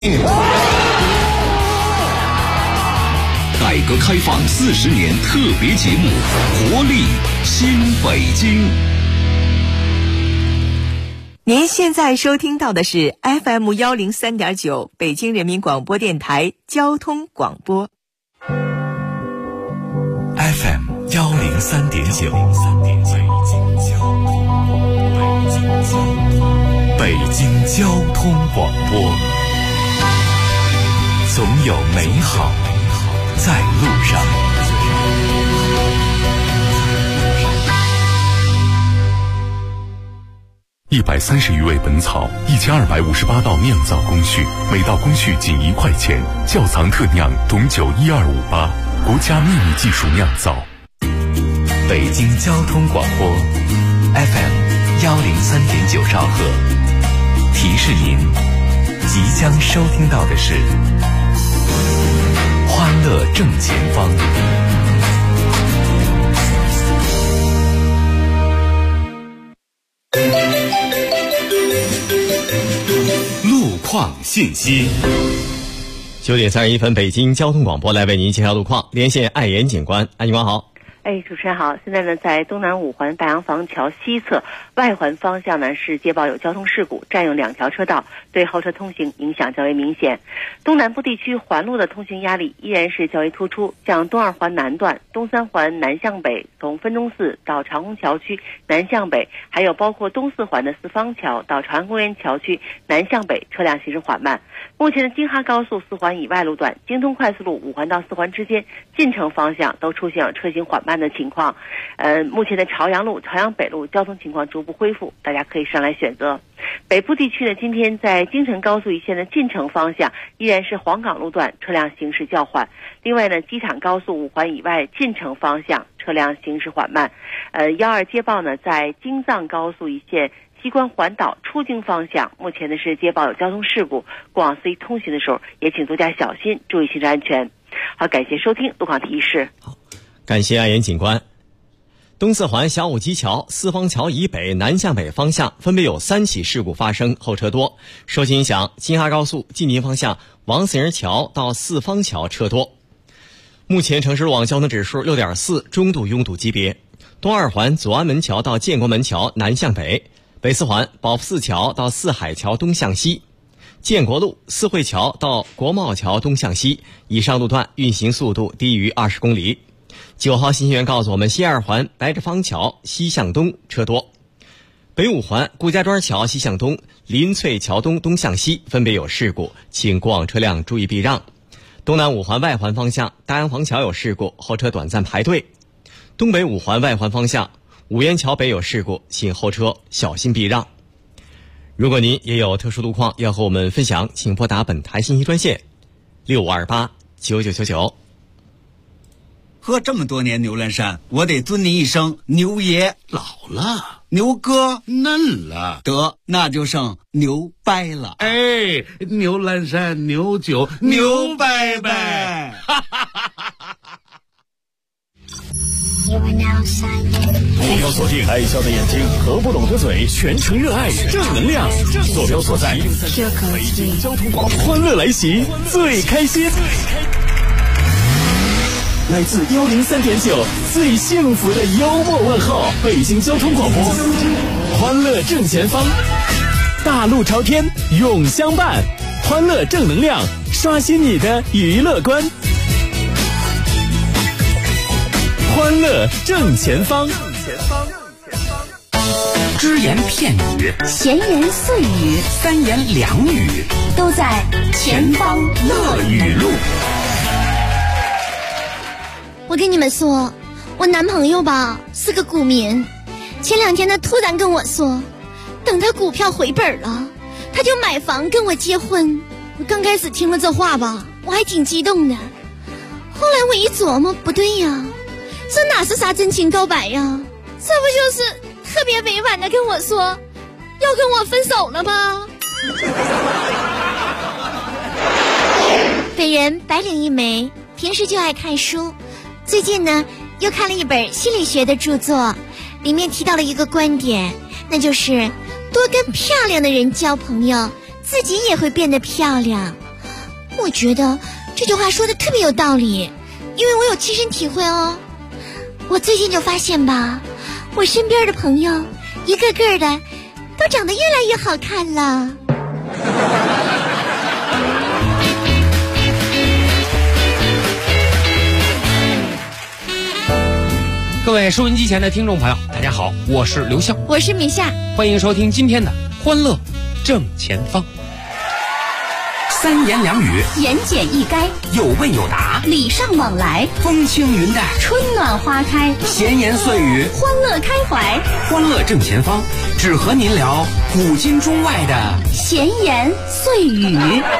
改革开放40年特别节目《活力新北京》。 您现在收听到的是 FM103.9 北京人民广播电台交通广播。 FM103.9 北京交通广播，总有美好在路上。130余味本草，1258道酿造工序，每道工序仅1块钱。窖藏特酿董酒12588，国家秘密技术酿造。北京交通广播 FM103.9 兆赫，提示您即将收听到的是欢乐正前方。路况信息。 9点31分，北京交通广播来为您介绍路况，连线爱言警官。安警官好。 主持人好。现在呢，在东南五环大洋房桥西侧外环方向呢，是接报有交通事故，占用2条车道，对后车通行影响较为明显。东南部地区环路的通行压力依然是较为突出，像东2环南段、东3环南向北，从分钟寺到长虹桥区南向北，还有包括东4环的四方桥到长安公园桥区南向北，车辆行驶缓慢。目前的京哈高速4环以外路段、京通快速路5环到4环之间进城方向都出现了车行缓慢的情况。目前的朝阳路、朝阳北路交通情况逐步恢复，大家可以上来选择。北部地区呢，今天在京承高速一线的进城方向依然是黄岗路段车辆行驶较缓。另外呢，机场高速5环以外进城方向车辆行驶缓慢。12接报呢，在京藏高速一线西关环岛出京方向，目前呢是接报有交通事故，过往司机通行的时候也请多加小心，注意行车安全。好，感谢收听路况提示。 好，感谢爱言警官。东4环小武基桥四方桥以北南向北方向分别有3起事故发生，后车多。受其影响，京哈高速进宁方向王四人桥到四方桥车多。目前城市路网交通指数 6.4， 中度拥堵级别。东2环左安门桥到建国门桥南向北，北4环保福寺桥到四海桥东向西，建国路四惠桥到国贸桥东向西，以上路段运行速度低于20公里。9号信息员告诉我们，西2环白志方桥西向东车多，北5环顾家庄桥西向东、林翠桥东东向西分别有事故，请过往车辆注意避让。东南5环外环方向大洋房桥有事故，后车短暂排队。东北5环外环方向五元桥北有事故，请后车小心避让。如果您也有特殊路况要和我们分享，请拨打本台信息专线65289999。 喝这么多年牛栏山，我得尊您一声牛爷。 老了， 牛哥嫩了， 得那就剩牛掰了。 哎，牛栏山牛酒牛掰掰。 目标锁定爱笑的眼睛和不懂的嘴，全程热爱正能量。坐标所在北京交通广播，欢乐来袭，最开心。来自103.9最幸福的幽默问候，北京交通广播，欢乐正前方，大路朝天永相伴，欢乐正能量，刷新你的娱乐观。欢乐正前方， 只言片语， 闲言碎语， 三言两语， 都在前方乐语录。我跟你们说，我男朋友吧是个股民，前2天他突然跟我说，等他股票回本了，他就买房跟我结婚。我刚开始听了这话吧，我还挺激动的，后来我一琢磨，不对呀，这哪是啥真情告白呀，这不就是特别委婉的跟我说要跟我分手了吗？本人白领一枚，平时就爱看书，最近呢又看了一本心理学的著作，里面提到了一个观点，那就是多跟漂亮的人交朋友，自己也会变得漂亮。 我觉得这句话说的特别有道理，因为我有亲身体会哦。我最近就发现吧，我身边的朋友一个个的都长得越来越好看了。 各位收音机前的听众朋友，大家好，我是刘笑， 我是米夏， 欢迎收听今天的欢乐正前方。 三言两语， 言简意赅， 有问有答， 礼尚往来， 风轻云淡， 春暖花开， 闲言碎语， 欢乐开怀。 欢乐正前方，只和您聊古今中外的闲言碎语。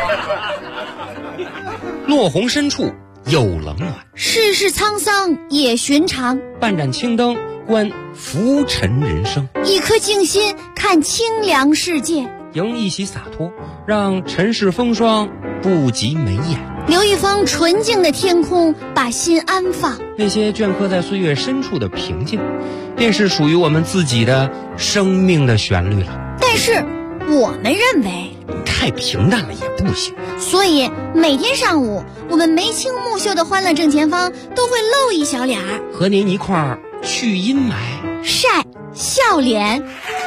落红深处有冷暖， 世事沧桑也寻常。 半盏青灯观浮沉人生， 一颗静心看清凉世界。 迎一袭洒脱，让尘世风霜不及眉眼。 留一方纯净的天空，把心安放。 那些镌刻在岁月深处的平静，便是属于我们自己的生命的旋律了。 但是我们认为太平淡了也不行， 所以每天上午我们眉清目秀的欢乐正前方都会露一小脸儿， 和您一块儿去阴霾， 晒笑脸。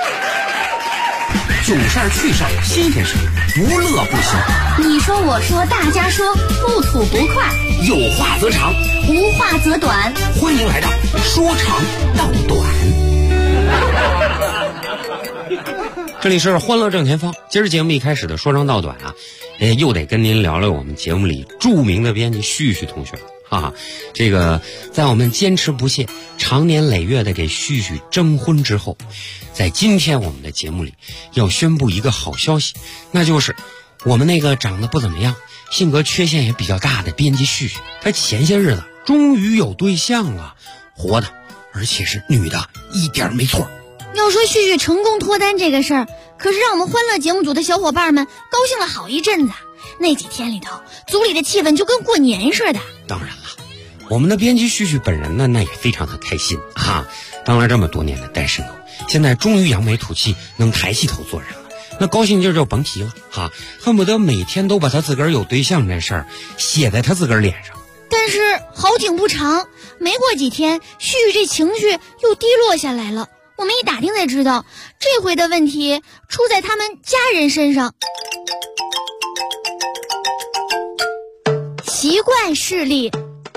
囧事儿趣事儿新鲜事儿，不乐不行。 你说我说大家说，不吐不快， 有话则长， 无话则短。 欢迎来到说长道短。 这里是欢乐正前方，今儿节目一开始的说长道短啊，又得跟您聊聊我们节目里著名的编辑旭旭同学哈。这个在我们坚持不懈、长年累月的给旭旭征婚之后，在今天我们的节目里要宣布一个好消息，那就是我们那个长得不怎么样、性格缺陷也比较大的编辑旭旭，他前些日子终于有对象了，活的，而且是女的，一点没错。 要说旭旭成功脱单这个事儿，可是让我们欢乐节目组的小伙伴们高兴了好一阵子。那几天里头，组里的气氛就跟过年似的。 当然了，我们的编辑旭旭本人呢，那也非常的开心啊。当了这么多年的单身狗，现在终于扬眉吐气，能抬起头做人了，那高兴劲儿就甭提了哈，恨不得每天都把他自个儿有对象这事儿写在他自个儿脸上。 但是好景不长，没过几天，旭旭这情绪又低落下来了。我们一打听才知道，这回的问题出在他们家人身上。习惯势力。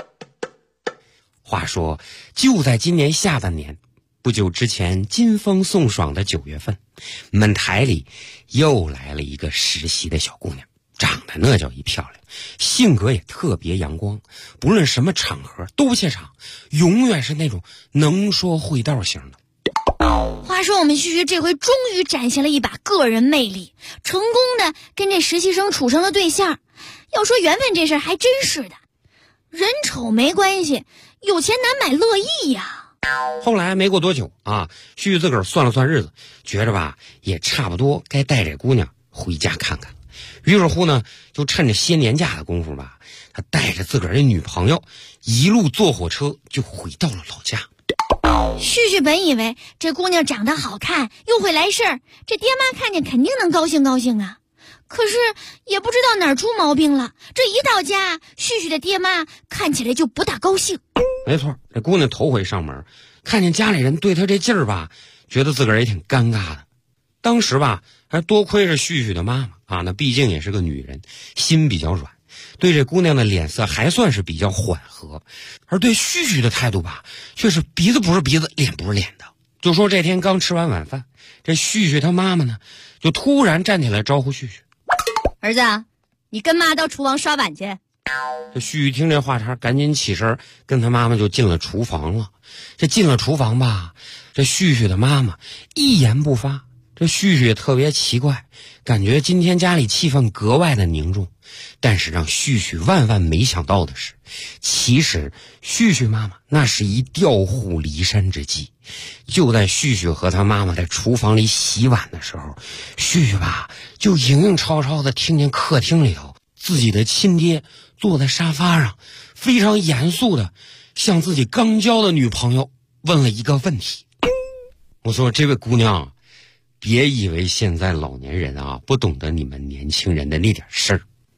话说，就在今年下半年，不久之前金风送爽的9月份，我们台里又来了一个实习的小姑娘，长得那叫一漂亮，性格也特别阳光，不论什么场合都不怯场，永远是那种能说会道型的。 话说我们旭旭这回终于展现了一把个人魅力，成功的跟这实习生处成了对象。要说缘分这事儿还真是的，人丑没关系，有钱难买乐意呀。 后来没过多久啊，旭旭自个儿算了算日子，觉着吧也差不多该带这姑娘回家看看。于是乎呢，就趁着歇年假的功夫吧，他带着自个儿的女朋友一路坐火车就回到了老家。 旭旭本以为这姑娘长得好看又会来事儿，这爹妈看见肯定能高兴高兴啊。可是也不知道哪儿出毛病了，这一到家，旭旭的爹妈看起来就不大高兴。 没错，这姑娘头回上门，看见家里人对她这劲儿吧，觉得自个儿也挺尴尬的。当时吧，还多亏着旭旭的妈妈啊，那毕竟也是个女人，心比较软，对这姑娘的脸色还算是比较缓和，而对旭旭的态度吧，却是鼻子不是鼻子，脸不是脸的。就说这天刚吃完晚饭，这旭旭他妈妈呢，就突然站起来招呼旭旭：“ 儿子，你跟妈到厨房刷碗去。” 这旭旭听这话茬，赶紧起身跟他妈妈就进了厨房了。这进了厨房吧，这旭旭的妈妈一言不发。这旭旭也特别奇怪，感觉今天家里气氛格外的凝重。但是让旭旭万万没想到的是，其实旭旭妈妈那是一调虎离山之计。就在旭旭和他妈妈在厨房里洗碗的时候，旭旭吧就影影绰绰的听见客厅里头自己的亲爹坐在沙发上，非常严肃的向自己刚交的女朋友问了一个问题。我说，这位姑娘，别以为现在老年人啊不懂得你们年轻人的那点事儿。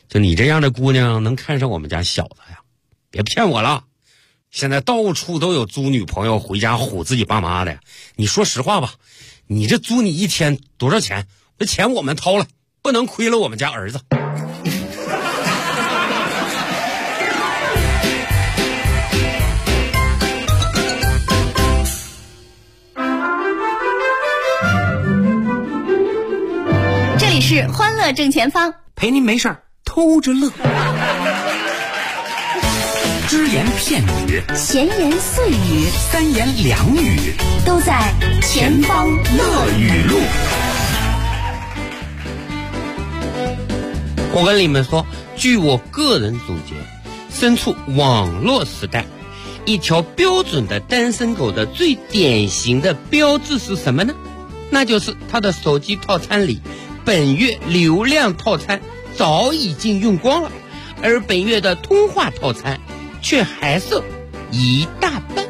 就你这样的姑娘能看上我们家小子呀？别骗我了，现在到处都有租女朋友回家唬自己爸妈的。你说实话吧，你这租你一天多少钱？这钱我们掏了，不能亏了我们家儿子。 这里是欢乐正前方， 陪您没事偷着乐。只言片语， 闲言碎语， 三言两语， 都在前方乐语录。 我跟你们说，据我个人总结，身处网络时代，一条标准的单身狗的最典型的标志是什么呢？那就是他的手机套餐里，本月流量套餐早已经用光了，而本月的通话套餐却还剩一大半。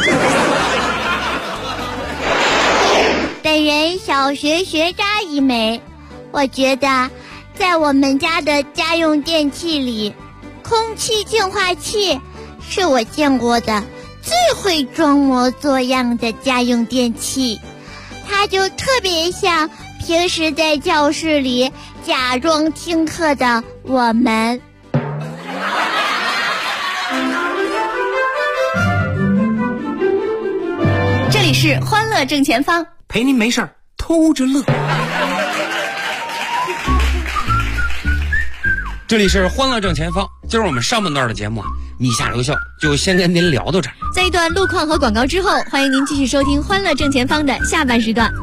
本人小学学渣一枚，我觉得在我们家的家用电器里，空气净化器是我见过的最会装模作样的家用电器，它就特别像平时在教室里假装听课的我们。 这里是欢乐正前方， 陪您没事偷着乐。 这里是欢乐正前方，今儿我们上半段的节目你下留校就先跟您聊到这儿。 在一段路况和广告之后，欢迎您继续收听欢乐正前方的下半时段。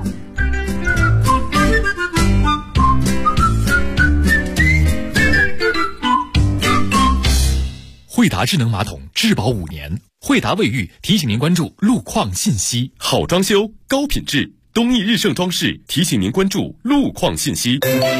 惠达智能马桶质保5年，惠达卫浴提醒您关注路况信息。好装修，高品质，东益日盛装饰提醒您关注路况信息。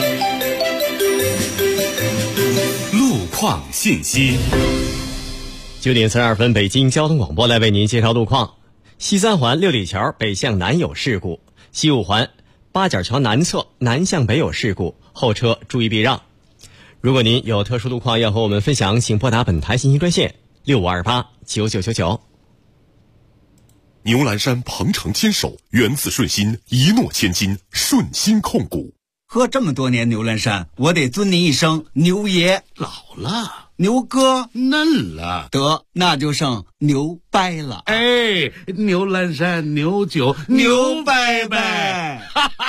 路况信息。 9点42分，北京交通广播来为您介绍路况。西三环六里桥北向南有事故，西五环八角桥南侧南向北有事故，后车注意避让。如果您有特殊路况要和我们分享，请拨打本台信息专线65289999。 牛栏山鹏程牵手，源自顺心，一诺千金，顺心控股。 喝这么多年牛栏山，我得尊您一声牛爷。 老了， 牛哥嫩了， 得那就剩牛掰了。 哎，牛栏山牛酒牛掰掰。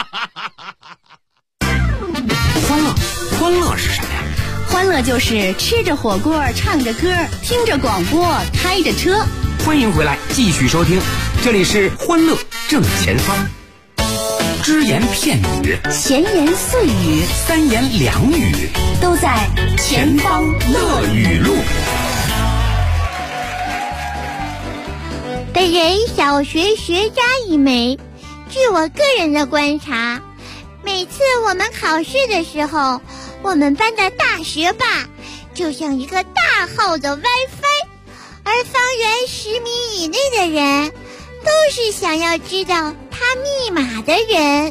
欢乐是什么呀？ 欢乐就是吃着火锅，唱着歌，听着广播，开着车。 欢迎回来，继续收听，这里是欢乐正前方。只言片语， 闲言碎语， 三言两语， 都在前方乐语录。 本人小学学渣一枚，据我个人的观察，每次我们考试的时候，我们班的大学霸就像一个大号的 WiFi， 而方圆10米以内的人都是想要知道他密码的人。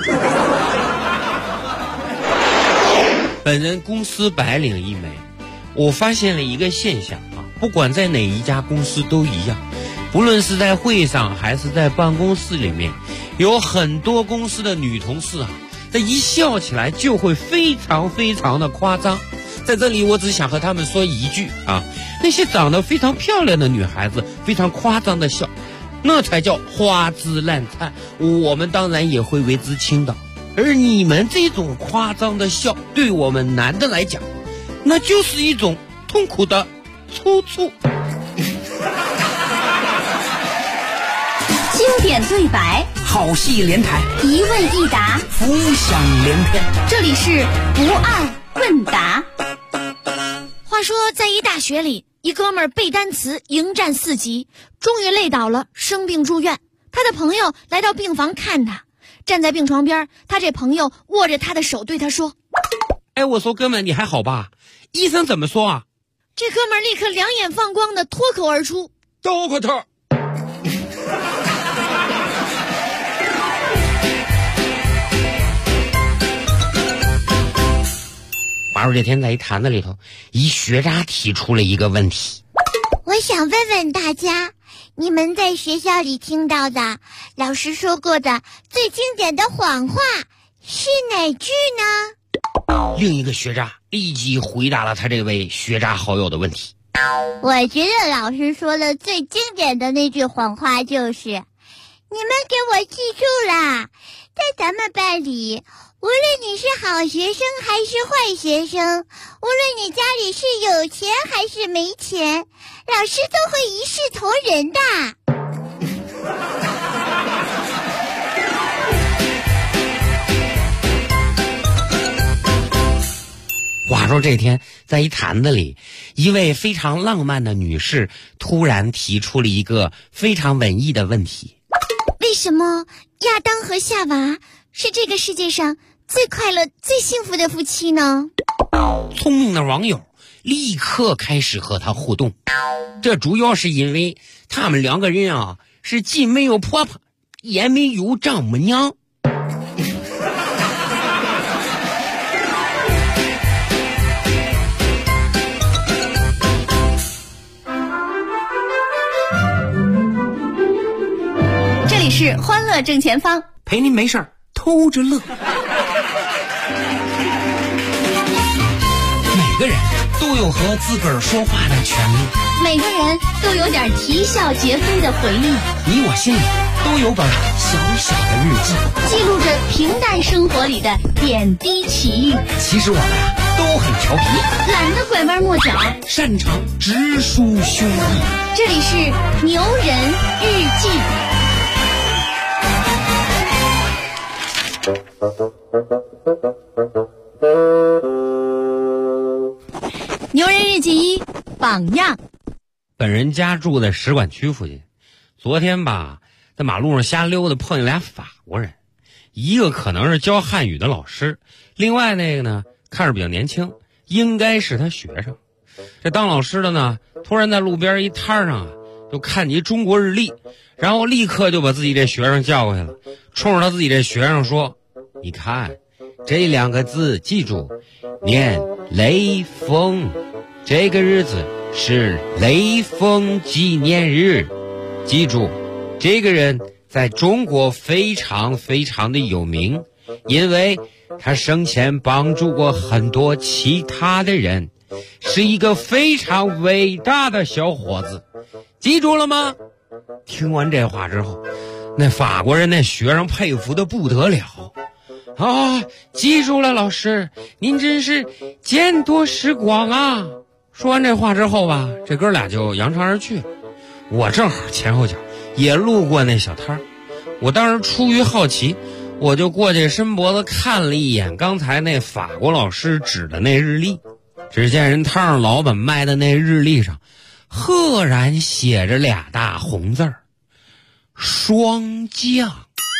本人公司白领一枚，我发现了一个现象啊，不管在哪一家公司都一样，不论是在会上还是在办公室里面，有很多公司的女同事啊，这一笑起来就会非常非常的夸张。在这里我只想和他们说一句啊，那些长得非常漂亮的女孩子非常夸张的笑，那才叫花枝乱颤，我们当然也会为之倾倒。而你们这种夸张的笑，对我们男的来讲，那就是一种痛苦的粗粗。 经典对白， 好戏连台， 一问一答， 浮想联翩。 这里是不二问答。 话说在一大学里，一哥们儿背单词迎战4级，终于累倒了，生病住院。他的朋友来到病房看他，站在病床边，他这朋友握着他的手对他说： 哎，我说哥们，你还好吧？医生怎么说啊？ 这哥们儿立刻两眼放光的脱口而出 ：Doctor。 话说这天在一坛子里头，一学渣提出了一个问题。 我想问问大家，你们在学校里听到的老师说过的最经典的谎话是哪句呢？ 另一个学渣立即回答了他这位学渣好友的问题。 我觉得老师说的最经典的那句谎话就是：你们给我记住啦，在咱们班里，无论你是好学生还是坏学生，无论你家里是有钱还是没钱，老师都会一视同仁的。 话说这天在一坛子里，一位非常浪漫的女士突然提出了一个非常文艺的问题： 为什么亚当和夏娃是这个世界上最快乐最幸福的夫妻呢？ 聪明的网友立刻开始和他互动，这主要是因为他们两个人啊是既没有婆婆也没有丈母娘。 这里是欢乐正前方， 陪您没事儿偷着乐。 每个人都有和自个儿说话的权利， 每个人都有点啼笑皆非的回忆， 你我心里都有本小小的日记， 记录着平淡生活里的点滴奇遇。 其实我们都很调皮， 懒得拐弯抹角， 擅长直抒胸臆。 这里是牛人日记。牛人日记一，榜样。 本人家住在使馆区附近，昨天吧，在马路上瞎溜达，碰见俩法国人，一个可能是教汉语的老师，另外那个呢看着比较年轻，应该是他学生。这当老师的呢，突然在路边一摊上啊，就看见一中国日历，然后立刻就把自己这学生叫过去了，冲着他自己这学生说：你看这两个字记住，念雷锋，这个日子是雷锋纪念日，记住这个人在中国非常非常的有名，因为他生前帮助过很多其他的人，是一个非常伟大的小伙子，记住了吗？听完这话之后，那法国人那学生佩服的不得了啊！记住了，老师，您真是见多识广啊！说完这话之后吧，这哥俩就扬长而去了。我正好前后脚也路过那小摊儿，我当时出于好奇，我就过去伸脖子看了一眼刚才那法国老师指的那日历。只见人摊上老板卖的那日历上赫然写着俩大红字儿：霜降。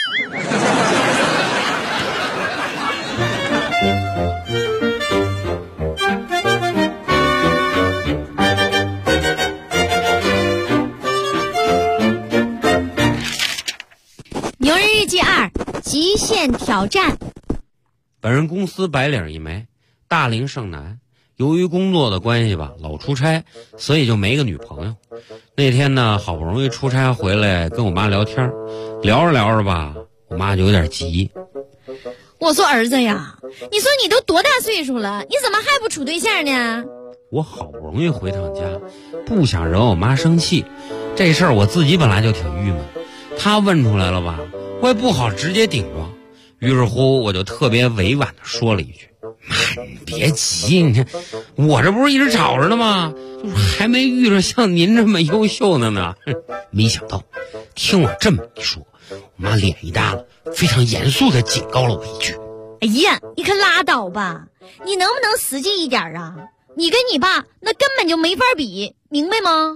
牛人日记二，极限挑战。 本人公司白领一枚，大龄剩男，由于工作的关系吧，老出差，所以就没个女朋友。那天呢，好不容易出差回来，跟我妈聊天，聊着聊着吧，我妈就有点急。 我说儿子呀，你说你都多大岁数了，你怎么还不处对象呢？ 我好不容易回趟家，不想惹我妈生气，这事儿我自己本来就挺郁闷，她问出来了吧，我也不好直接顶撞。于是乎我就特别委婉的说了一句：妈，你别急，你看我这不是一直找着呢吗？就是还没遇着像您这么优秀的呢。没想到听我这么一说，我妈脸一耷拉，非常严肃的警告了我一句： 哎呀，你可拉倒吧，你能不能实际一点啊？你跟你爸那根本就没法比，明白吗？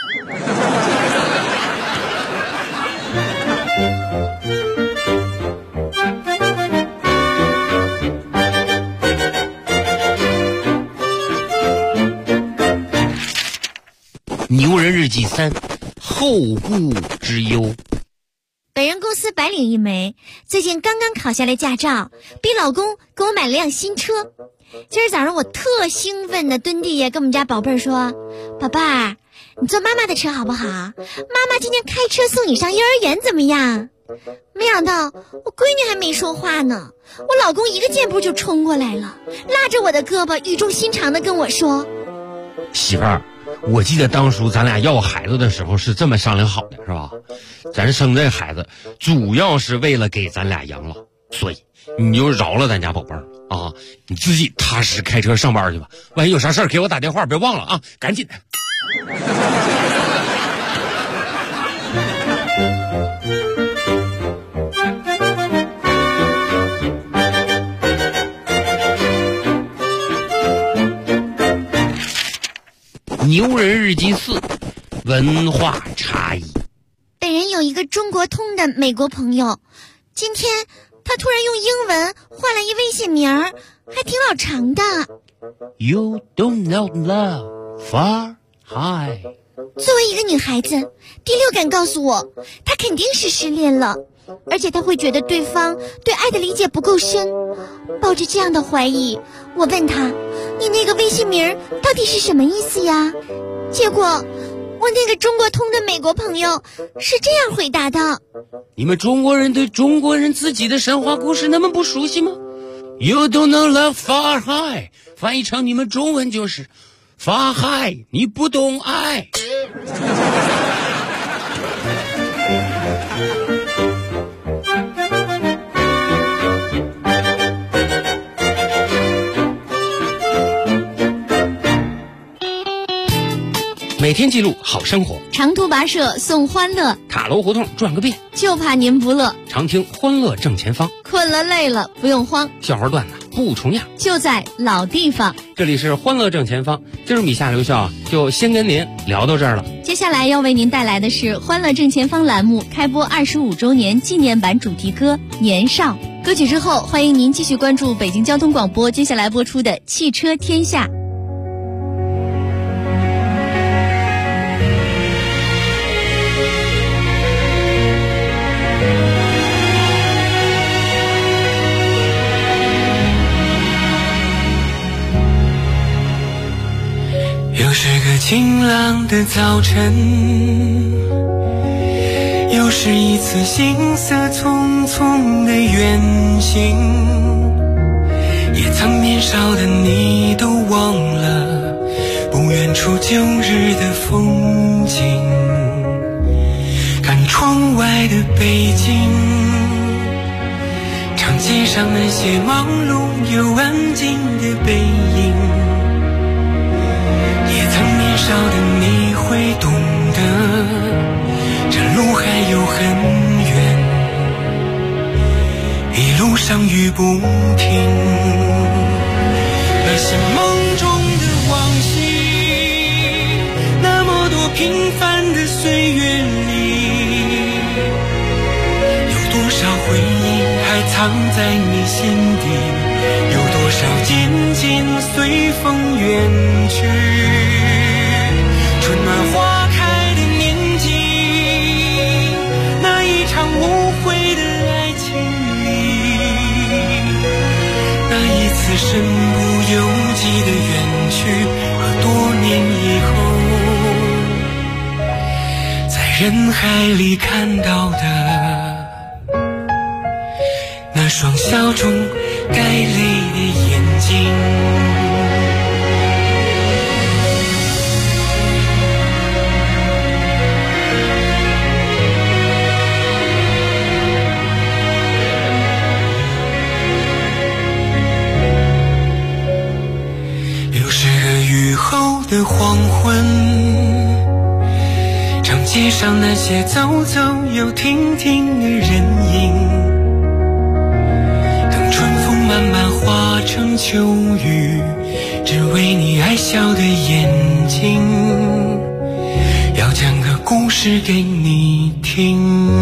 牛人日记3，后顾之忧。 本人公司白领一枚，最近刚刚考下来驾照，逼老公给我买了辆新车。 今儿早上我特兴奋的蹲地下跟我们家宝贝儿说：“宝贝儿，你坐妈妈的车好不好？妈妈今天开车送你上幼儿园怎么样？”没想到我闺女还没说话呢，我老公一个箭步就冲过来了，拉着我的胳膊，语重心长的跟我说：“ 媳妇儿，我记得当初咱俩要孩子的时候是这么商量好的，是吧？咱生这孩子主要是为了给咱俩养老，所以你就饶了咱家宝贝儿啊！你自己踏实开车上班去吧，万一有啥事儿给我打电话，别忘了啊，赶紧的。”牛人日记4，文化差异。 本人有一个中国通的美国朋友，今天他突然用英文换了一微信名儿，还挺老长的。 You don't know love far high。 作为一个女孩子，第六感告诉我，她肯定是失恋了，而且她会觉得对方对爱的理解不够深。抱着这样的怀疑，我问她：“你那个微信名到底是什么意思呀？”结果我那个中国通的美国朋友是这样回答的：“ 你们中国人对中国人自己的神话故事那么不熟悉吗？ You don't know love far high， 翻译成你们中文就是far high， 你不懂爱。”每天记录好生活， 长途跋涉送欢乐， 塔楼胡同转个遍， 就怕您不乐。 常听欢乐正前方， 困了累了不用慌， 笑话段子不重样， 就在老地方。 这里是欢乐正前方，今儿米夏留校就先跟您聊到这儿了。 接下来要为您带来的是欢乐正前方栏目开播25周年纪念版主题歌《年少》。歌曲之后，欢迎您继续关注北京交通广播接下来播出的《汽车天下》。 又是个晴朗的早晨，又是一次行色匆匆的远行，也曾年少的你都忘了不远处旧日的风景，看窗外的北京，长街上那些忙碌又安静的背影，年少的你会懂得，这路还有很远，一路上雨不停。那些梦中的往昔，那么多平凡的岁月里，有多少回忆还藏在你心底，有多少渐渐随风远去。春暖花开的年纪，那一场无悔的爱情里，那一次身不由己的远去，和多年以后在人海里看到的那双笑中带泪的眼睛。的黄昏，长街上那些走走又停停的人影，等春风慢慢化成秋雨，只为你爱笑的眼睛，要讲个故事给你听。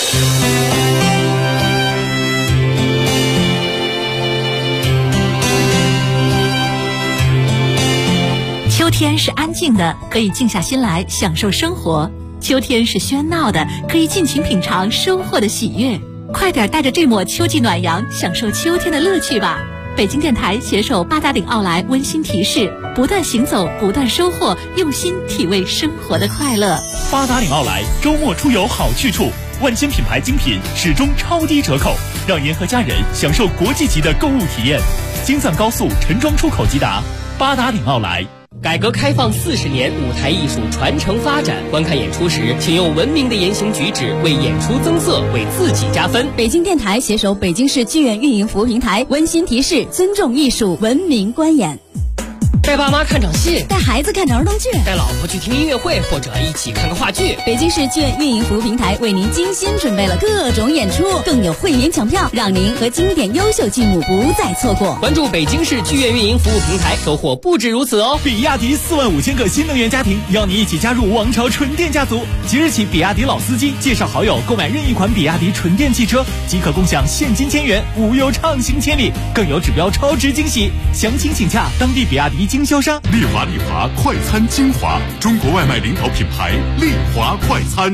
秋天是安静的，可以静下心来享受生活；秋天是喧闹的，可以尽情品尝收获的喜悦。快点带着这抹秋季暖阳，享受秋天的乐趣吧！北京电台携手八达岭奥莱温馨提示：不断行走，不断收获，用心体味生活的快乐。 八达岭奥莱周末出游好去处，万千品牌精品始终超低折扣，让您和家人享受国际级的购物体验。京藏高速陈庄出口即达，八达岭奥莱。 改革开放40年，舞台艺术传承发展。观看演出时，请用文明的言行举止为演出增色，为自己加分。 北京电台携手北京市剧院运营服务平台温馨提示：尊重艺术，文明观演。 带爸妈看场戏， 带孩子看儿童剧， 带老婆去听音乐会，或者一起看个话剧。 北京市剧院运营服务平台为您精心准备了各种演出，更有会员抢票，让您和经典优秀剧目不再错过。 关注北京市剧院运营服务平台，收获不止如此哦！ 比亚迪45000个新能源家庭，邀你一起加入王朝纯电家族。即日起，比亚迪老司机介绍好友购买任意款比亚迪纯电汽车，即可共享现金1000元，无忧畅行千里，更有指标超值惊喜。详情请洽当地比亚迪经销商。 丽华快餐精华，中国外卖领导品牌丽华快餐。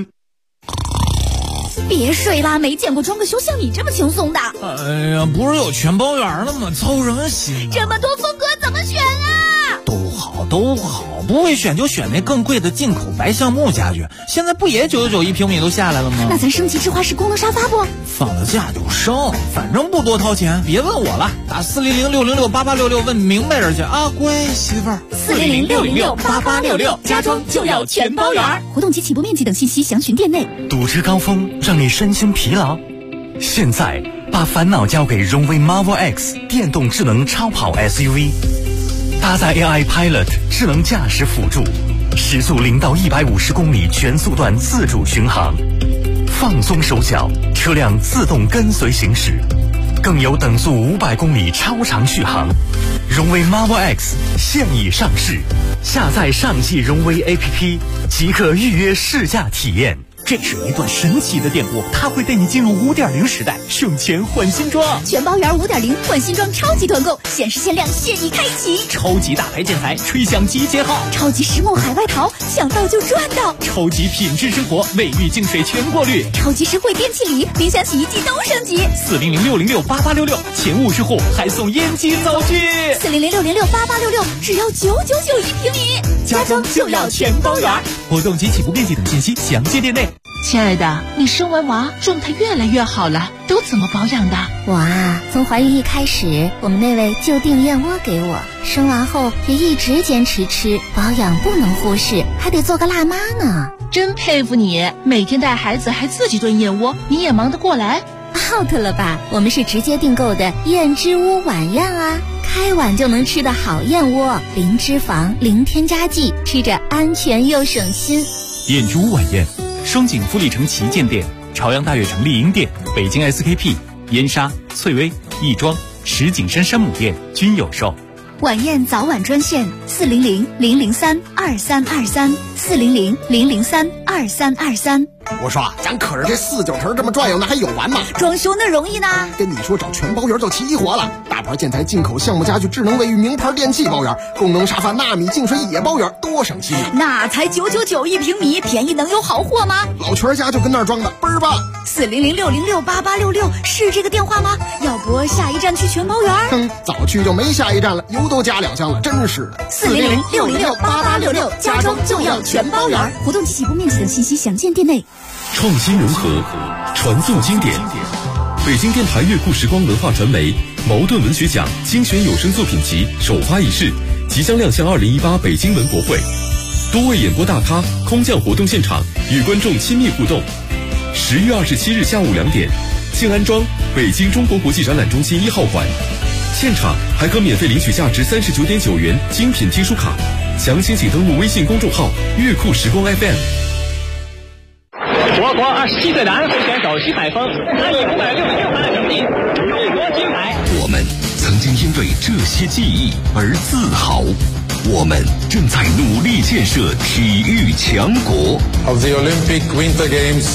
别睡啦，没见过装个修像你这么轻松的。 哎呀，不是有全包圆了吗？操什么心？ 这么多风格怎么选啊？ 都好，不会选就选那更贵的进口白橡木家具。现在不也999一平米都下来了吗？ 那咱升级智化式功能沙发不？ 放了假就升，反正不多掏钱。别问我了，打400-606-8866问明白人去啊，乖媳妇儿。 400-606-8866，家装就要全包圆。活动及起步面积等信息详询店内。 堵车高峰让你身心疲劳，现在把烦恼交给荣威 Marvel X 电动智能超跑 SUV， 搭载 AI Pilot 智能驾驶辅助，时速0到150公里全速段自主巡航，放松手脚，车辆自动跟随行驶，更有等速500公里超长续航。荣威 Marvel X 现已上市，下载上汽荣威 APP 即可预约试驾体验。 这是一段神奇的电波，它会带你进入5.0时代，省钱换新装。 全包圆5.0换新装超级团购，限时限量现已开启。 超级大牌建材，吹响集结号。 超级实木海外淘，想到就赚到。 超级品质生活，卫浴净水全过滤。 超级实惠电器礼，冰箱洗衣机都升级。 400-606-8866，前50户还送烟机灶具。 400-606-8866，只要999一平米， 家装就要全包圆。活动及起步面积等信息详见店内。 亲爱的，你生完娃状态越来越好了，都怎么保养的？ 我啊，从怀孕一开始，我们那位就订燕窝给我，生完后也一直坚持吃，保养不能忽视，还得做个辣妈呢。 真佩服你，每天带孩子还自己炖燕窝，你也忙得过来 ？out 了吧？我们是直接订购的燕之屋晚宴啊，开碗就能吃的好燕窝，零脂肪，零添加剂，吃着安全又省心。 燕之屋晚宴，双井富力城旗舰店、朝阳大悦城丽婴店、北京 SKP、燕莎、翠微、亦庄、石景山山姆店均有售。 晚宴早晚专线400-003-2323，400-003-2323。 我说咱可是这49城这么转悠，那还有完吗？ 装修那容易呢。 跟你说，找全包圆就齐活了，大牌建材、进口橡木家具、智能卫浴、名牌电器包圆，功能沙发、纳米净水也包圆，多省心。 那才999一平米，便宜能有好货吗？ 老全家就跟那儿装的，倍儿棒。 400-606-8866是这个电话吗？要不下一站去全包圆？ 早去就没下一站了，油都加2箱了，真是的。 400-606-8866，家装就要全包圆。活动及起步面积等信息详见店内。 创新融合，传颂经典。北京电台乐库时光文化传媒茅盾文学奖精选有声作品集首发仪式即将亮相2018北京文博会，多位演播大咖空降活动现场，与观众亲密互动。10月27日下午2点，静安庄北京中国国际展览中心1号馆，现场还可免费领取价值39.9元精品金属卡。详情请登录微信公众号乐库时光 FM。 我国27岁男会选手徐海峰，他以566分的成绩入国金牌。 我们曾经因为这些记忆而自豪，我们正在努力建设体育强国。 Of the Olympic Winter Games